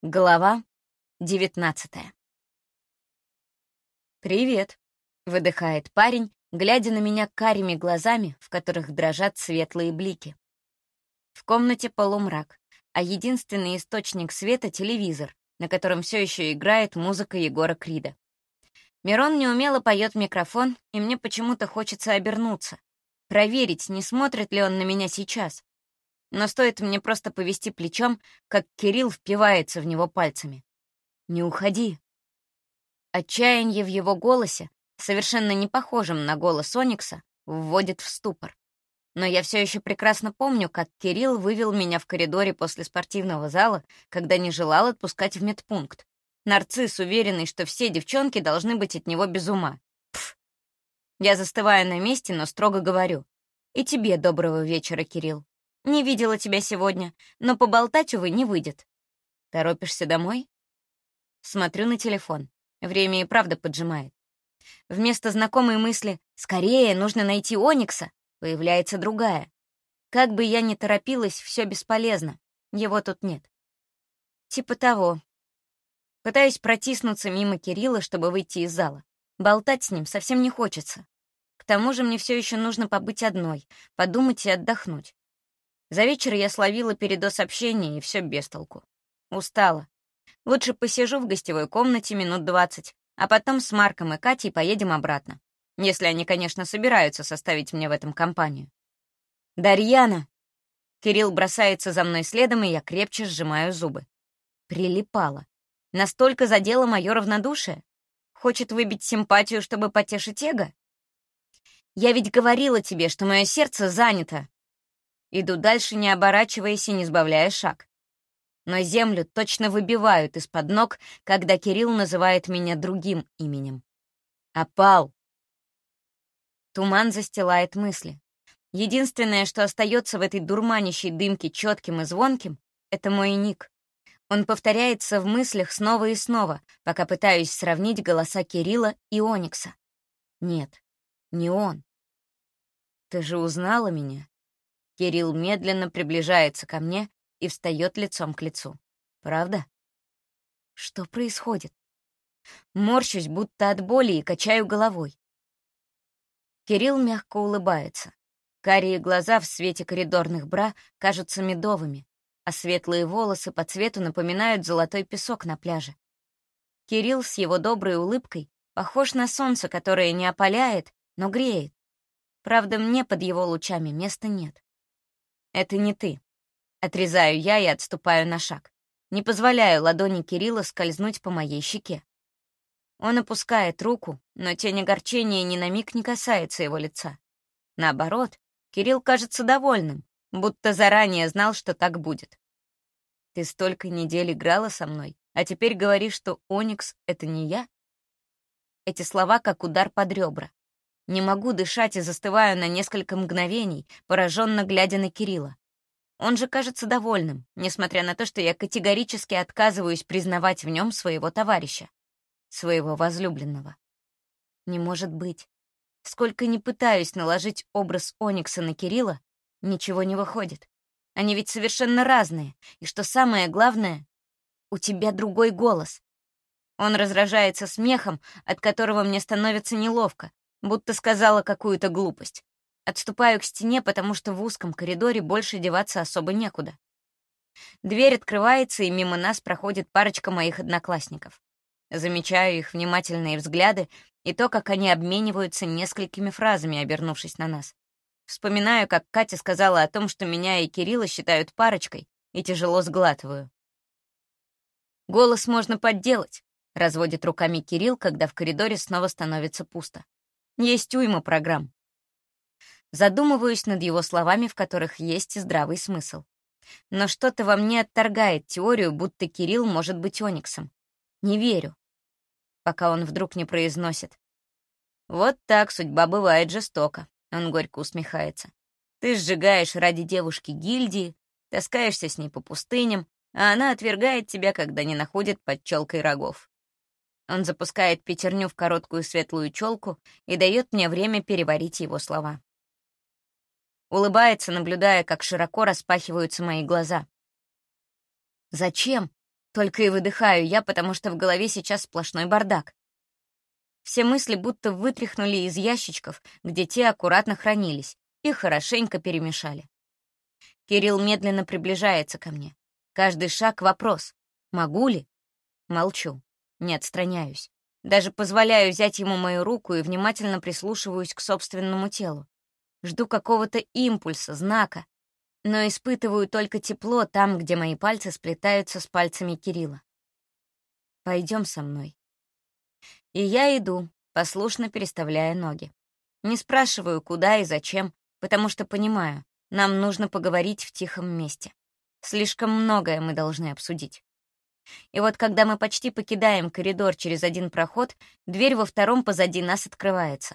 Глава 19. «Привет», — выдыхает парень, глядя на меня карими глазами, в которых дрожат светлые блики. В комнате полумрак, а единственный источник света — телевизор, на котором все еще играет музыка Егора Крида. Мирон неумело поет в микрофон, и мне почему-то хочется обернуться, проверить, не смотрит ли он на меня сейчас. Но стоит мне просто повести плечом, как Кирилл впивается в него пальцами. «Не уходи». Отчаяние в его голосе, совершенно не похожем на голос Оникса, вводит в ступор. Но я все еще прекрасно помню, как Кирилл вывел меня в коридоре после спортивного зала, когда не желал отпускать в медпункт. Нарцисс, уверенный, что все девчонки должны быть от него без ума. Пф. Я застываю на месте, но строго говорю. «И тебе доброго вечера, Кирилл. Не видела тебя сегодня, но поболтать, увы, не выйдет. Торопишься домой?» Смотрю на телефон. Время и правда поджимает. Вместо знакомой мысли «скорее, нужно найти Оникса» появляется другая. Как бы я ни торопилась, все бесполезно. Его тут нет. Типа того. Пытаюсь протиснуться мимо Кирилла, чтобы выйти из зала. Болтать с ним совсем не хочется. К тому же мне все еще нужно побыть одной, подумать и отдохнуть. За вечер я словила передоз общения, и все без толку. Устала. Лучше посижу в гостевой комнате минут 20, а потом с Марком и Катей поедем обратно. Если они, конечно, собираются составить мне в этом компанию. «Дарьяна!» Кирилл бросается за мной следом, и я крепче сжимаю зубы. Прилипала. Настолько задело мое равнодушие? Хочет выбить симпатию, чтобы потешить эго? Я ведь говорила тебе, что мое сердце занято. Иду дальше, не оборачиваясь и не сбавляя шаг. Но землю точно выбивают из-под ног, когда Кирилл называет меня другим именем. «Опал!» Туман застилает мысли. Единственное, что остается в этой дурманящей дымке четким и звонким, — это мой ник. Он повторяется в мыслях снова и снова, пока пытаюсь сравнить голоса Кирилла и Оникса. Нет, не он. «Ты же узнала меня?» Кирилл медленно приближается ко мне и встает лицом к лицу. «Правда?» Что происходит? Морщусь, будто от боли, и качаю головой. Кирилл мягко улыбается. Карие глаза в свете коридорных бра кажутся медовыми, а светлые волосы по цвету напоминают золотой песок на пляже. Кирилл с его доброй улыбкой похож на солнце, которое не опаляет, но греет. Правда, мне под его лучами места нет. «Это не ты». Отрезаю я и отступаю на шаг. Не позволяю ладони Кирилла скользнуть по моей щеке. Он опускает руку, но тень огорчения ни на миг не касается его лица. Наоборот, Кирилл кажется довольным, будто заранее знал, что так будет. «Ты столько недель играла со мной, а теперь говоришь, что Оникс — это не я?» Эти слова как удар под ребра. Не могу дышать и застываю на несколько мгновений, пораженно глядя на Кирилла. Он же кажется довольным, несмотря на то, что я категорически отказываюсь признавать в нем своего товарища, своего возлюбленного. Не может быть. Сколько ни пытаюсь наложить образ Оникса на Кирилла, ничего не выходит. Они ведь совершенно разные, и что самое главное, у тебя другой голос. Он разражается смехом, от которого мне становится неловко, будто сказала какую-то глупость. Отступаю к стене, потому что в узком коридоре больше деваться особо некуда. Дверь открывается, и мимо нас проходит парочка моих одноклассников. Замечаю их внимательные взгляды и то, как они обмениваются несколькими фразами, обернувшись на нас. Вспоминаю, как Катя сказала о том, что меня и Кирилла считают парочкой, и тяжело сглатываю. «Голос можно подделать», — разводит руками Кирилл, когда в коридоре снова становится пусто. «Есть уйма программ». Задумываюсь над его словами, в которых есть здравый смысл. Но что-то во мне отторгает теорию, будто Кирилл может быть Ониксом. Не верю. Пока он вдруг не произносит. «Вот так судьба бывает жестока», — он горько усмехается. «Ты сжигаешь ради девушки гильдии, таскаешься с ней по пустыням, а она отвергает тебя, когда не находит под челкой рогов». Он запускает пятерню в короткую светлую челку и дает мне время переварить его слова. Улыбается, наблюдая, как широко распахиваются мои глаза. «Зачем?» Только и выдыхаю я, потому что в голове сейчас сплошной бардак. Все мысли будто вытряхнули из ящичков, где те аккуратно хранились, и хорошенько перемешали. Кирилл медленно приближается ко мне. Каждый шаг — вопрос. Могу ли? Молчу. Не отстраняюсь. Даже позволяю взять ему мою руку и внимательно прислушиваюсь к собственному телу. Жду какого-то импульса, знака, но испытываю только тепло там, где мои пальцы сплетаются с пальцами Кирилла. «Пойдем со мной». И я иду, послушно переставляя ноги. Не спрашиваю, куда и зачем, потому что понимаю, нам нужно поговорить в тихом месте. Слишком многое мы должны обсудить. И вот когда мы почти покидаем коридор через один проход, дверь во втором позади нас открывается.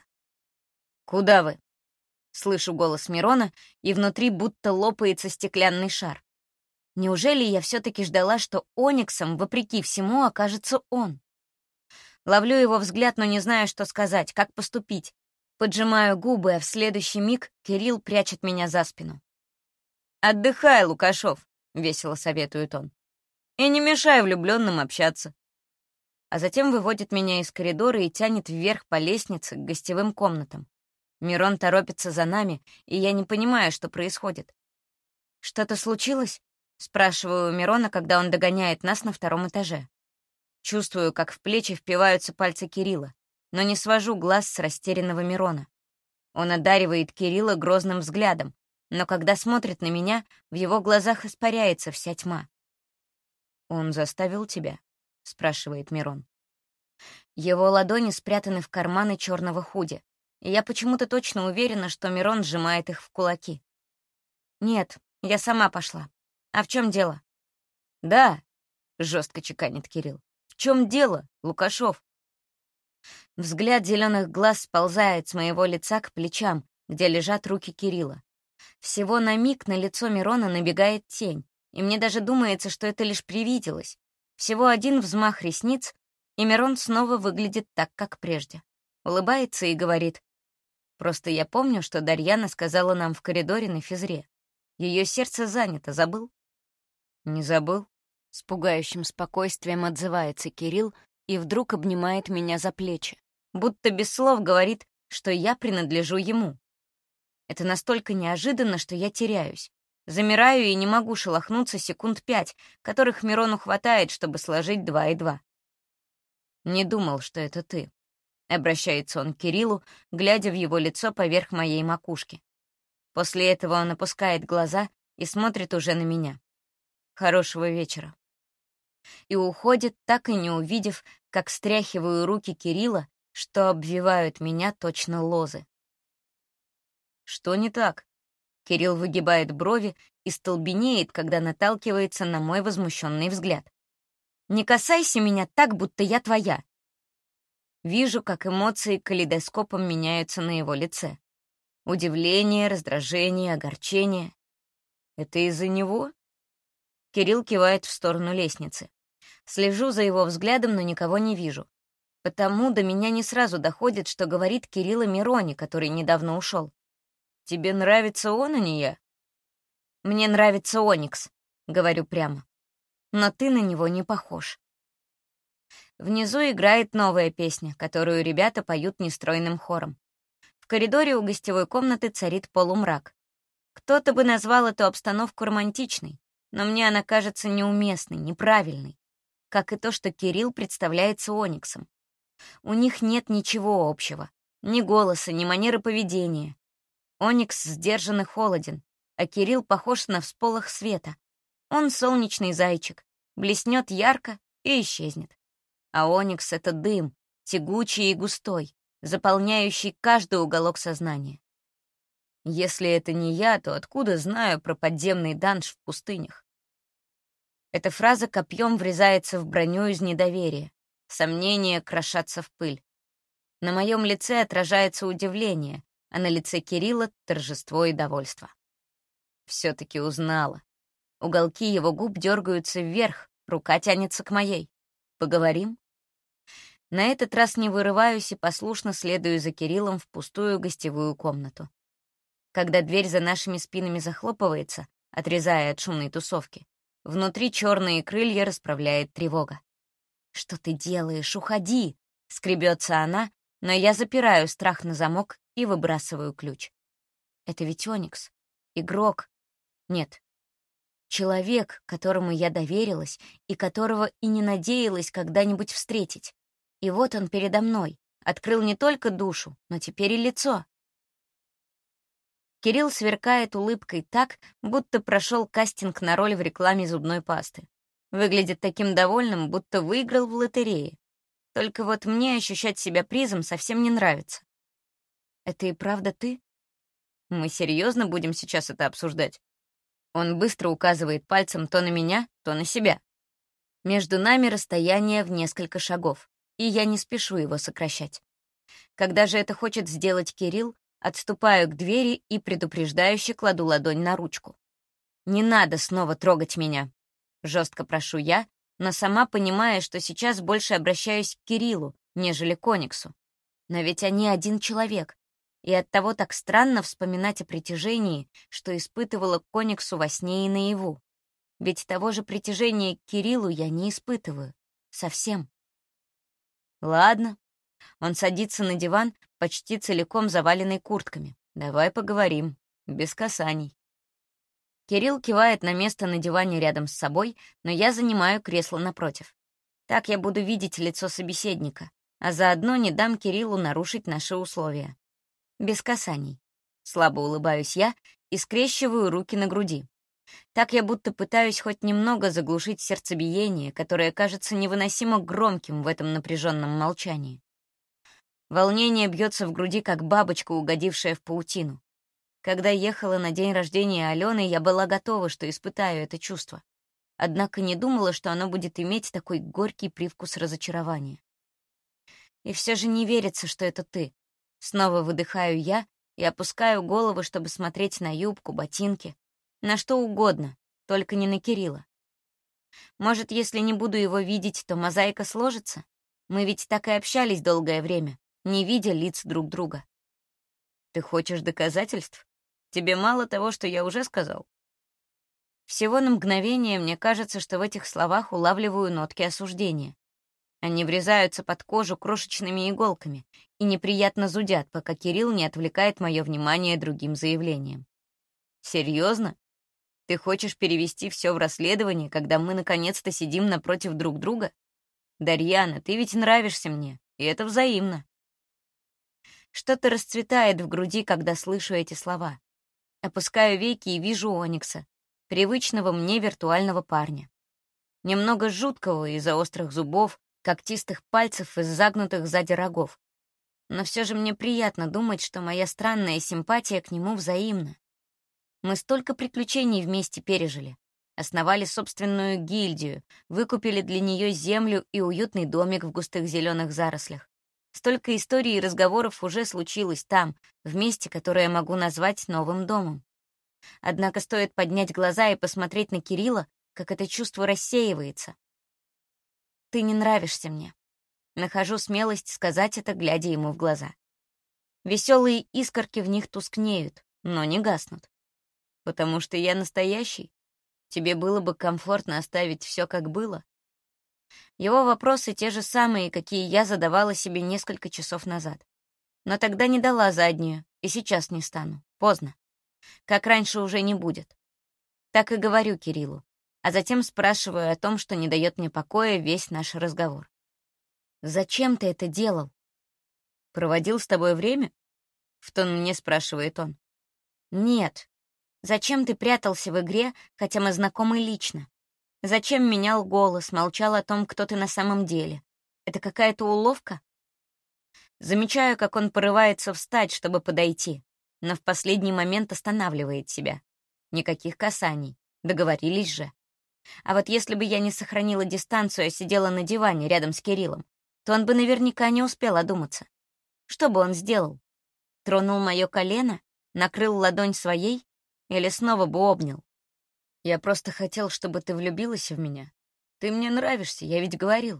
«Куда вы?» Слышу голос Мирона, и внутри будто лопается стеклянный шар. Неужели я все-таки ждала, что Ониксом, вопреки всему, окажется он? Ловлю его взгляд, но не знаю, что сказать, как поступить. Поджимаю губы, а в следующий миг Кирилл прячет меня за спину. «Отдыхай, Лукашов», — весело советует он. «И не мешай влюбленным общаться». А затем выводит меня из коридора и тянет вверх по лестнице к гостевым комнатам. Мирон торопится за нами, и я не понимаю, что происходит. «Что-то случилось?» — спрашиваю у Мирона, когда он догоняет нас на втором этаже. Чувствую, как в плечи впиваются пальцы Кирилла, но не свожу глаз с растерянного Мирона. Он одаривает Кирилла грозным взглядом, но когда смотрит на меня, в его глазах испаряется вся тьма. «Он заставил тебя?» — спрашивает Мирон. Его ладони спрятаны в карманы черного худи, и я почему-то точно уверена, что Мирон сжимает их в кулаки. «Нет, я сама пошла. А в чем дело?» «Да», — жестко чеканит Кирилл. «В чем дело, Лукашов?» Взгляд зеленых глаз сползает с моего лица к плечам, где лежат руки Кирилла. Всего на миг на лицо Мирона набегает тень, и мне даже думается, что это лишь привиделось. Всего один взмах ресниц, и Мирон снова выглядит так, как прежде. Улыбается и говорит: «Просто я помню, что Дарьяна сказала нам в коридоре на физре. Ее сердце занято, забыл?» «Не забыл», — с пугающим спокойствием отзывается Кирилл и вдруг обнимает меня за плечи, будто без слов говорит, что я принадлежу ему. Это настолько неожиданно, что я теряюсь. Замираю и не могу шелохнуться секунд 5, которых Мирону хватает, чтобы сложить 2 и 2. «Не думал, что это ты», — обращается он к Кириллу, глядя в его лицо поверх моей макушки. После этого он опускает глаза и смотрит уже на меня. «Хорошего вечера». И уходит, так и не увидев, как стряхиваю руки Кирилла, что обвивают меня точно лозы. «Что не так?» Кирилл выгибает брови и столбенеет, когда наталкивается на мой возмущенный взгляд. «Не касайся меня так, будто я твоя». Вижу, как эмоции калейдоскопом меняются на его лице. Удивление, раздражение, огорчение. «Это из-за него?» Кирилл кивает в сторону лестницы. Слежу за его взглядом, но никого не вижу. Потому до меня не сразу доходит, что говорит Кирилл о Мироне, который недавно ушел. «Тебе нравится он, а не я?» «Мне нравится Оникс», — говорю прямо. «Но ты на него не похож». Внизу играет новая песня, которую ребята поют нестройным хором. В коридоре у гостевой комнаты царит полумрак. Кто-то бы назвал эту обстановку романтичной, но мне она кажется неуместной, неправильной, как и то, что Кирилл представляется Ониксом. У них нет ничего общего, ни голоса, ни манеры поведения. Оникс сдержан и холоден, а Кирилл похож на всполох света. Он солнечный зайчик, блеснет ярко и исчезнет. А Оникс — это дым, тягучий и густой, заполняющий каждый уголок сознания. Если это не я, то откуда знаю про подземный данж в пустынях? Эта фраза копьем врезается в броню из недоверия. Сомнения крошатся в пыль. На моем лице отражается удивление, а на лице Кирилла — торжество и довольство. Все-таки узнала. Уголки его губ дергаются вверх, рука тянется к моей. «Поговорим?» На этот раз не вырываюсь и послушно следую за Кириллом в пустую гостевую комнату. Когда дверь за нашими спинами захлопывается, отрезая от шумной тусовки, Внутри черные крылья расправляет тревога. «Что ты делаешь? Уходи!» — скребется она, но я запираю страх на замок и выбрасываю ключ. Это ведь Оникс. Игрок. Нет. Человек, которому я доверилась и которого и не надеялась когда-нибудь встретить. И вот он передо мной. Открыл не только душу, но теперь и лицо. Кирилл сверкает улыбкой так, будто прошел кастинг на роль в рекламе зубной пасты. Выглядит таким довольным, будто выиграл в лотерее. Только вот мне ощущать себя призом совсем не нравится. Это и правда ты? Мы серьезно будем сейчас это обсуждать? Он быстро указывает пальцем то на меня, то на себя. Между нами расстояние в несколько шагов, и я не спешу его сокращать. Когда же это хочет сделать Кирилл, отступаю к двери и предупреждающе кладу ладонь на ручку. «Не надо снова трогать меня», — жестко прошу я, но сама понимаю, что сейчас больше обращаюсь к Кириллу, нежели к Ониксу. Но ведь они один человек, и оттого так странно вспоминать о притяжении, что испытывала к Ониксу во сне и наяву. Ведь того же притяжения к Кириллу я не испытываю. Совсем. Ладно. Он садится на диван, почти целиком заваленный куртками. Давай поговорим. Без касаний. Кирилл кивает на место на диване рядом с собой, но я занимаю кресло напротив. Так я буду видеть лицо собеседника, а заодно не дам Кириллу нарушить наши условия. Без касаний. Слабо улыбаюсь я и скрещиваю руки на груди. Так я будто пытаюсь хоть немного заглушить сердцебиение, которое кажется невыносимо громким в этом напряженном молчании. Волнение бьется в груди, как бабочка, угодившая в паутину. Когда ехала на день рождения Алены, я была готова, что испытаю это чувство. Однако не думала, что оно будет иметь такой горький привкус разочарования. И все же не верится, что это ты. Снова выдыхаю я и опускаю голову, чтобы смотреть на юбку, ботинки, на что угодно, только не на Кирилла. Может, если не буду его видеть, то мозаика сложится? Мы ведь так и общались долгое время, не видя лиц друг друга. Ты хочешь доказательств? Тебе мало того, что я уже сказал? Всего на мгновение мне кажется, что в этих словах улавливаю нотки осуждения. Они врезаются под кожу крошечными иголками и неприятно зудят, пока Кирилл не отвлекает мое внимание другим заявлением. Серьезно? Ты хочешь перевести все в расследование, когда мы наконец-то сидим напротив друг друга? Дарьяна, ты ведь нравишься мне, и это взаимно. Что-то расцветает в груди, когда слышу эти слова. Опускаю веки и вижу Оникса, привычного мне виртуального парня. Немного жуткого из-за острых зубов, когтистых пальцев и загнутых сзади рогов. Но все же мне приятно думать, что моя странная симпатия к нему взаимна. Мы столько приключений вместе пережили. Основали собственную гильдию, выкупили для нее землю и уютный домик в густых зеленых зарослях. Столько историй и разговоров уже случилось там, в месте, которое я могу назвать новым домом. Однако стоит поднять глаза и посмотреть на Кирилла, как это чувство рассеивается. Ты не нравишься мне. Нахожу смелость сказать это, глядя ему в глаза. Веселые искорки в них тускнеют, но не гаснут. Потому что я настоящий. Тебе было бы комфортно оставить все как было. Его вопросы те же самые, какие я задавала себе несколько часов назад. Но тогда не дала заднюю, и сейчас не стану. Поздно. Как раньше уже не будет. Так и говорю Кириллу, а затем спрашиваю о том, что не дает мне покоя весь наш разговор. «Зачем ты это делал?» «Проводил с тобой время?» — в тон мне спрашивает он. «Нет. Зачем ты прятался в игре, хотя мы знакомы лично? Зачем менял голос, молчал о том, кто ты на самом деле? Это какая-то уловка?» Замечаю, как он порывается встать, чтобы подойти, но в последний момент останавливает себя. Никаких касаний. Договорились же. А вот если бы я не сохранила дистанцию, а сидела на диване рядом с Кириллом, то он бы наверняка не успел одуматься. Что бы он сделал? Тронул мое колено? Накрыл ладонь своей? Или снова бы обнял? Я просто хотел, чтобы ты влюбилась в меня. Ты мне нравишься, я ведь говорил.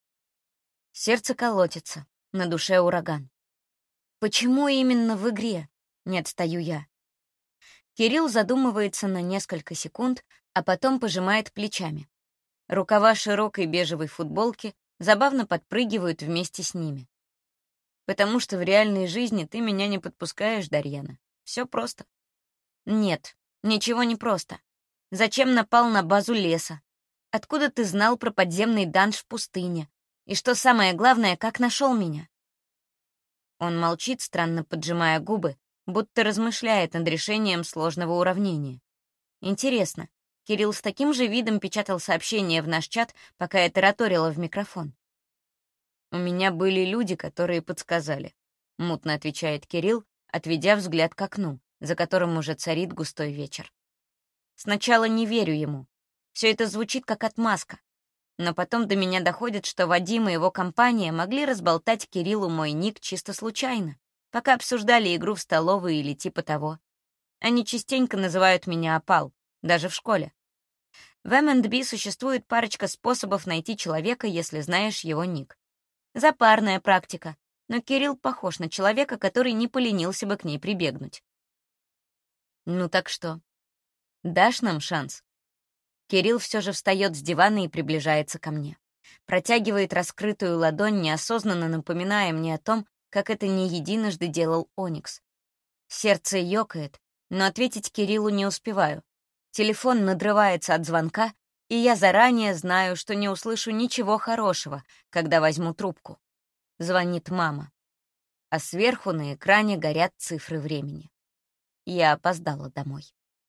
Сердце колотится, на душе ураган. Почему именно в игре? Не отстаю я. Кирилл задумывается на несколько секунд, а потом пожимает плечами. Рукава широкой бежевой футболки забавно подпрыгивают вместе с ними. «Потому что в реальной жизни ты меня не подпускаешь, Дарьяна. Все просто». «Нет, ничего не просто. Зачем напал на базу леса? Откуда ты знал про подземный данж в пустыне? И что самое главное, как нашел меня?» Он молчит, странно поджимая губы, будто размышляет над решением сложного уравнения. Интересно, Кирилл с таким же видом печатал сообщение в наш чат, пока я тараторила в микрофон. «У меня были люди, которые подсказали», — мутно отвечает Кирилл, отведя взгляд к окну, за которым уже царит густой вечер. Сначала не верю ему. Все это звучит как отмазка. Но потом до меня доходит, что Вадим и его компания могли разболтать Кириллу мой ник чисто случайно, пока обсуждали игру в столовой или типа того. Они частенько называют меня опал, даже в школе. В M&B существует парочка способов найти человека, если знаешь его ник. Запарная практика, но Кирилл похож на человека, который не поленился бы к ней прибегнуть. «Ну так что? Дашь нам шанс?» Кирилл все же встает с дивана и приближается ко мне. Протягивает раскрытую ладонь, неосознанно напоминая мне о том, как это не единожды делал Оникс. Сердце ёкает, но ответить Кириллу не успеваю. Телефон надрывается от звонка, и я заранее знаю, что не услышу ничего хорошего, когда возьму трубку. Звонит мама. А сверху на экране горят цифры времени. Я опоздала домой.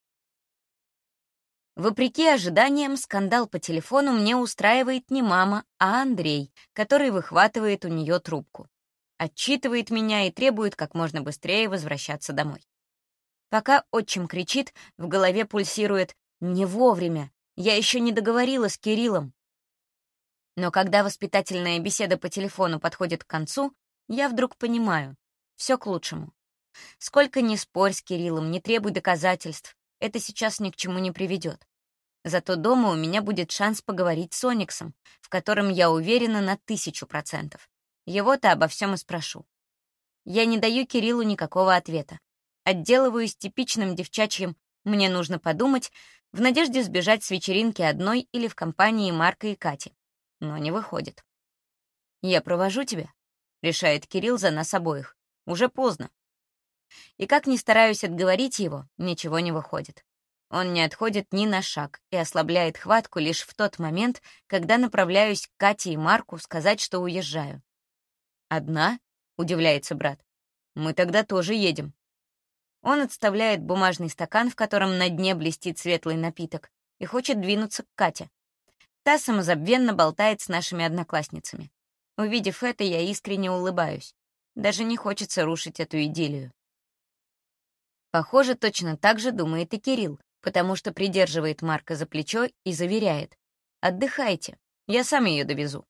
Вопреки ожиданиям, скандал по телефону мне устраивает не мама, а Андрей, который выхватывает у нее трубку. Отчитывает меня и требует как можно быстрее возвращаться домой. Пока отчим кричит, в голове пульсирует «не вовремя, я еще не договорила с Кириллом». Но когда воспитательная беседа по телефону подходит к концу, я вдруг понимаю — все к лучшему. Сколько ни спорь с Кириллом, не требуй доказательств, это сейчас ни к чему не приведет. Зато дома у меня будет шанс поговорить с Ониксом, в котором я уверена на 1000%. Его-то обо всем и спрошу. Я не даю Кириллу никакого ответа. Отделываюсь типичным девчачьим «мне нужно подумать» в надежде сбежать с вечеринки одной или в компании Марка и Кати. Но не выходит. «Я провожу тебя», — решает Кирилл за нас обоих. «Уже поздно». И как ни стараюсь отговорить его, ничего не выходит. Он не отходит ни на шаг и ослабляет хватку лишь в тот момент, когда направляюсь к Кате и Марку сказать, что уезжаю. «Одна?» — удивляется брат. «Мы тогда тоже едем». Он отставляет бумажный стакан, в котором на дне блестит светлый напиток, и хочет двинуться к Кате. Та самозабвенно болтает с нашими одноклассницами. Увидев это, я искренне улыбаюсь. Даже не хочется рушить эту идиллию. Похоже, точно так же думает и Кирилл, потому что придерживает Марка за плечо и заверяет: «Отдыхайте, я сам ее довезу».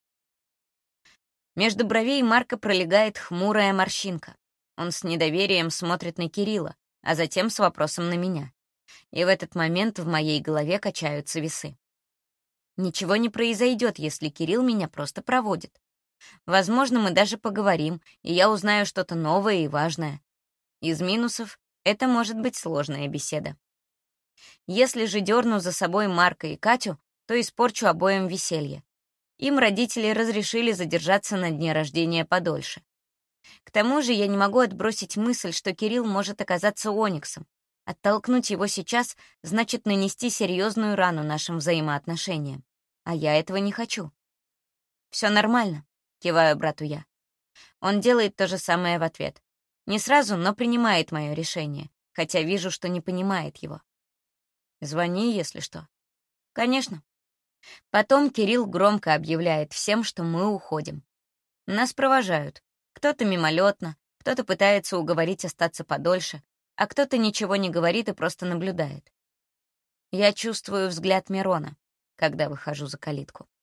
Между бровей Марка пролегает хмурая морщинка. Он с недоверием смотрит на Кирилла, а затем с вопросом на меня. И в этот момент в моей голове качаются весы. Ничего не произойдет, если Кирилл меня просто проводит. Возможно, мы даже поговорим, и я узнаю что-то новое и важное. Из минусов это может быть сложная беседа. Если же дерну за собой Марка и Катю, то испорчу обоим веселье. Им родители разрешили задержаться на дне рождения подольше. К тому же я не могу отбросить мысль, что Кирилл может оказаться Ониксом. Оттолкнуть его сейчас значит нанести серьезную рану нашим взаимоотношениям. А я этого не хочу. «Все нормально», — киваю брату я. Он делает то же самое в ответ. Не сразу, но принимает мое решение, хотя вижу, что не понимает его. «Звони, если что». «Конечно». Потом Кирилл громко объявляет всем, что мы уходим. Нас провожают. Кто-то мимолетно, кто-то пытается уговорить остаться подольше, а кто-то ничего не говорит и просто наблюдает. Я чувствую взгляд Мирона, когда выхожу за калитку.